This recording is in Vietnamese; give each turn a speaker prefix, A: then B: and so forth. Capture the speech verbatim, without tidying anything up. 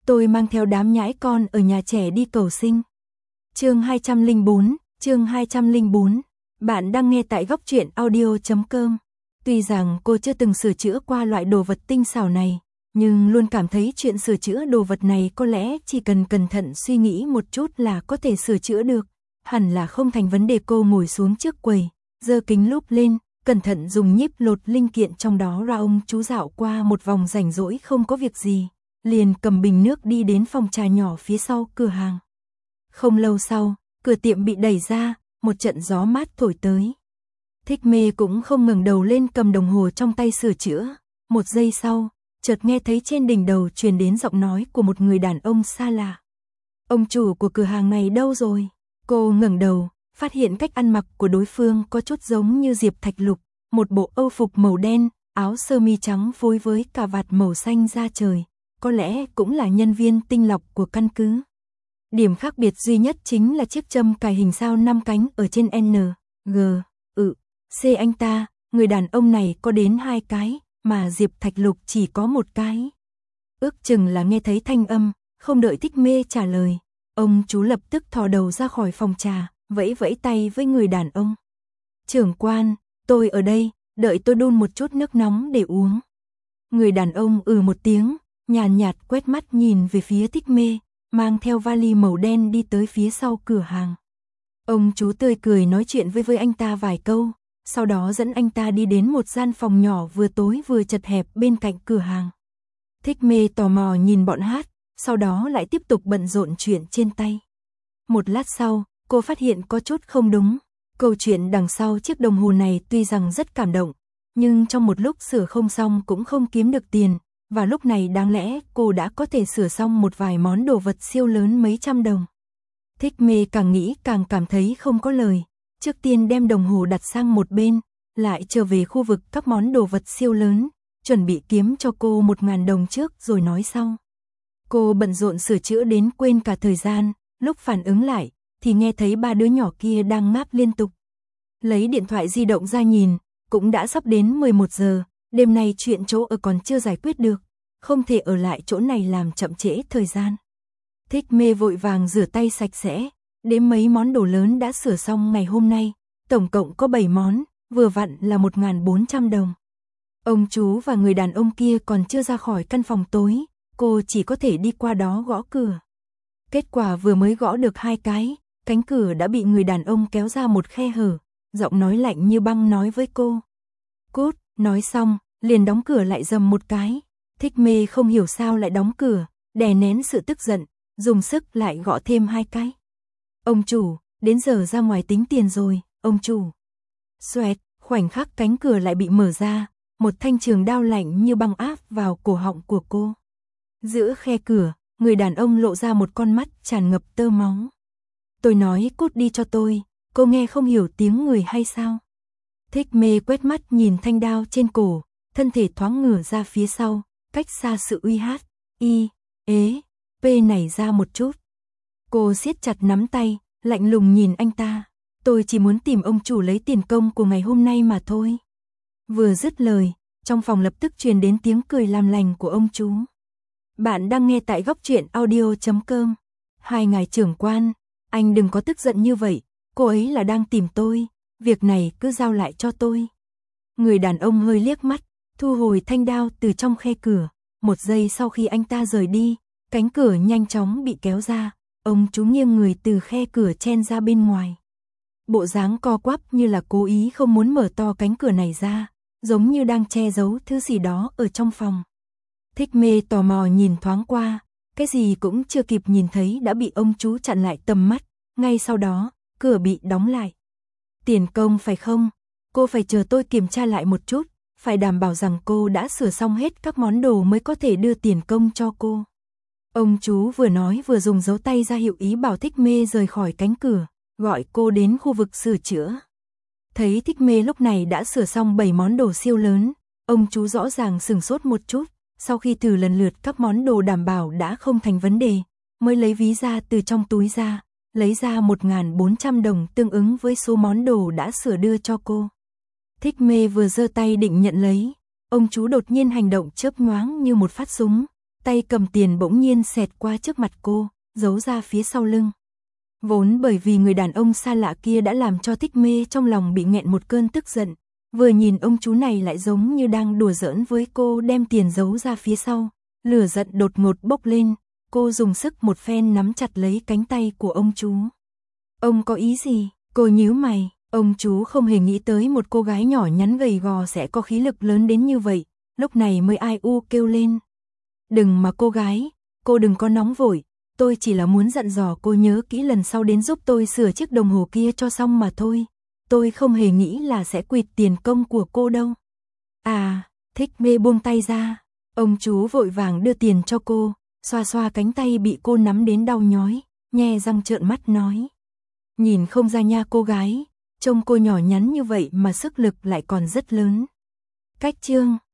A: tôi mang theo đám nhãi con ở nhà trẻ đi cầu sinh. Chương hai trăm lẻ bốn, chương hai trăm lẻ bốn. Bạn đang nghe tại góc truyện audio chấm com. Tuy rằng cô chưa từng sửa chữa qua loại đồ vật tinh xảo này, nhưng luôn cảm thấy chuyện sửa chữa đồ vật này có lẽ chỉ cần cẩn thận suy nghĩ một chút là có thể sửa chữa được. Hẳn là không thành vấn đề. Cô ngồi xuống trước quầy, giơ kính lúp lên, cẩn thận dùng nhíp lột linh kiện trong đó ra. Ông chú dạo qua một vòng rảnh rỗi không có việc gì, liền cầm bình nước đi đến phòng trà nhỏ phía sau cửa hàng. Không lâu sau, cửa tiệm bị đẩy ra, một trận gió mát thổi tới. Thích Mê cũng không ngẩng đầu lên, cầm đồng hồ trong tay sửa chữa. Một giây sau, chợt nghe thấy trên đỉnh đầu truyền đến giọng nói của một người đàn ông xa lạ. Ông chủ của cửa hàng này đâu rồi? Cô ngẩng đầu, phát hiện cách ăn mặc của đối phương có chút giống như Diệp Thạch Lục, một bộ âu phục màu đen, áo sơ mi trắng phối với cà vạt màu xanh da trời, có lẽ cũng là nhân viên tinh lọc của căn cứ. Điểm khác biệt duy nhất chính là chiếc châm cài hình sao năm cánh ở trên N, G, ự, C. Anh ta, người đàn ông này có đến hai cái, mà Diệp Thạch Lục chỉ có một cái. Ước chừng là nghe thấy thanh âm, không đợi Thích Mê trả lời, ông chú lập tức thò đầu ra khỏi phòng trà, vẫy vẫy tay với người đàn ông. Trưởng quan, tôi ở đây, đợi tôi đun một chút nước nóng để uống. Người đàn ông ừ một tiếng, nhàn nhạt quét mắt nhìn về phía Thích Mê, mang theo vali màu đen đi tới phía sau cửa hàng. Ông chú tươi cười nói chuyện với với anh ta vài câu, sau đó dẫn anh ta đi đến một gian phòng nhỏ vừa tối vừa chật hẹp bên cạnh cửa hàng. Thích Mê tò mò nhìn bọn hát, sau đó lại tiếp tục bận rộn chuyện trên tay. Một lát sau, cô phát hiện có chút không đúng. Câu chuyện đằng sau chiếc đồng hồ này tuy rằng rất cảm động, nhưng trong một lúc sửa không xong cũng không kiếm được tiền, và lúc này đáng lẽ cô đã có thể sửa xong một vài món đồ vật siêu lớn mấy trăm đồng. Thích Mê càng nghĩ càng cảm thấy không có lời, trước tiên đem đồng hồ đặt sang một bên, lại trở về khu vực các món đồ vật siêu lớn, chuẩn bị kiếm cho cô một ngàn đồng trước rồi nói sau. Cô bận rộn sửa chữa đến quên cả thời gian, lúc phản ứng lại, thì nghe thấy ba đứa nhỏ kia đang ngáp liên tục. Lấy điện thoại di động ra nhìn, cũng đã sắp đến mười một giờ, đêm nay chuyện chỗ ở còn chưa giải quyết được, không thể ở lại chỗ này làm chậm trễ thời gian. Thích Mê vội vàng rửa tay sạch sẽ, đếm mấy món đồ lớn đã sửa xong ngày hôm nay, tổng cộng có bảy món, vừa vặn là một nghìn bốn trăm đồng. Ông chú và người đàn ông kia còn chưa ra khỏi căn phòng tối, cô chỉ có thể đi qua đó gõ cửa. Kết quả vừa mới gõ được hai cái, cánh cửa đã bị người đàn ông kéo ra một khe hở, giọng nói lạnh như băng nói với cô. Cút, nói xong, liền đóng cửa lại dầm một cái. Thích Mê không hiểu sao lại đóng cửa, đè nén sự tức giận, dùng sức lại gõ thêm hai cái. Ông chủ, đến giờ ra ngoài tính tiền rồi, ông chủ. Xoẹt, khoảnh khắc cánh cửa lại bị mở ra, một thanh trường đao lạnh như băng áp vào cổ họng của cô. Giữa khe cửa, người đàn ông lộ ra một con mắt tràn ngập tơ máu. Tôi nói cút đi cho tôi, cô nghe không hiểu tiếng người hay sao? Thích Mê quét mắt nhìn thanh đao trên cổ, thân thể thoáng ngửa ra phía sau, cách xa sự uy hát, y, ế, p này ra một chút. Cô siết chặt nắm tay, lạnh lùng nhìn anh ta. Tôi chỉ muốn tìm ông chủ lấy tiền công của ngày hôm nay mà thôi. Vừa dứt lời, trong phòng lập tức truyền đến tiếng cười làm lành của ông chú. Bạn đang nghe tại góc truyện audio chấm com. Hai ngài trưởng quan, anh đừng có tức giận như vậy, cô ấy là đang tìm tôi, việc này cứ giao lại cho tôi. Người đàn ông hơi liếc mắt, thu hồi thanh đao từ trong khe cửa. Một giây sau khi anh ta rời đi, cánh cửa nhanh chóng bị kéo ra, ông chú nghiêng người từ khe cửa chen ra bên ngoài. Bộ dáng co quắp như là cố ý không muốn mở to cánh cửa này ra, giống như đang che giấu thứ gì đó ở trong phòng. Thích Mê tò mò nhìn thoáng qua, cái gì cũng chưa kịp nhìn thấy đã bị ông chú chặn lại tầm mắt, ngay sau đó, cửa bị đóng lại. Tiền công phải không? Cô phải chờ tôi kiểm tra lại một chút, phải đảm bảo rằng cô đã sửa xong hết các món đồ mới có thể đưa tiền công cho cô. Ông chú vừa nói vừa dùng dấu tay ra hiệu ý bảo Thích Mê rời khỏi cánh cửa, gọi cô đến khu vực sửa chữa. Thấy Thích Mê lúc này đã sửa xong bảy món đồ siêu lớn, ông chú rõ ràng sửng sốt một chút, sau khi thử lần lượt các món đồ đảm bảo đã không thành vấn đề, mới lấy ví ra từ trong túi ra, lấy ra một nghìn bốn trăm đồng tương ứng với số món đồ đã sửa đưa cho cô. Thích Mê vừa giơ tay định nhận lấy, ông chú đột nhiên hành động chớp nhoáng như một phát súng, tay cầm tiền bỗng nhiên xẹt qua trước mặt cô, giấu ra phía sau lưng. Vốn bởi vì người đàn ông xa lạ kia đã làm cho Thích Mê trong lòng bị nghẹn một cơn tức giận, vừa nhìn ông chú này lại giống như đang đùa giỡn với cô đem tiền giấu ra phía sau, lửa giận đột ngột bốc lên, cô dùng sức một phen nắm chặt lấy cánh tay của ông chú. Ông có ý gì? Cô nhíu mày, ông chú không hề nghĩ tới một cô gái nhỏ nhắn gầy gò sẽ có khí lực lớn đến như vậy, lúc này mới ai u kêu lên. Đừng mà cô gái, cô đừng có nóng vội, tôi chỉ là muốn dặn dò cô nhớ kỹ lần sau đến giúp tôi sửa chiếc đồng hồ kia cho xong mà thôi, tôi không hề nghĩ là sẽ quỵt tiền công của cô đâu. À, Thích Mê buông tay ra, ông chú vội vàng đưa tiền cho cô, xoa xoa cánh tay bị cô nắm đến đau nhói, nhe răng trợn mắt nói. Nhìn không ra nha cô gái, trông cô nhỏ nhắn như vậy mà sức lực lại còn rất lớn. Cách chương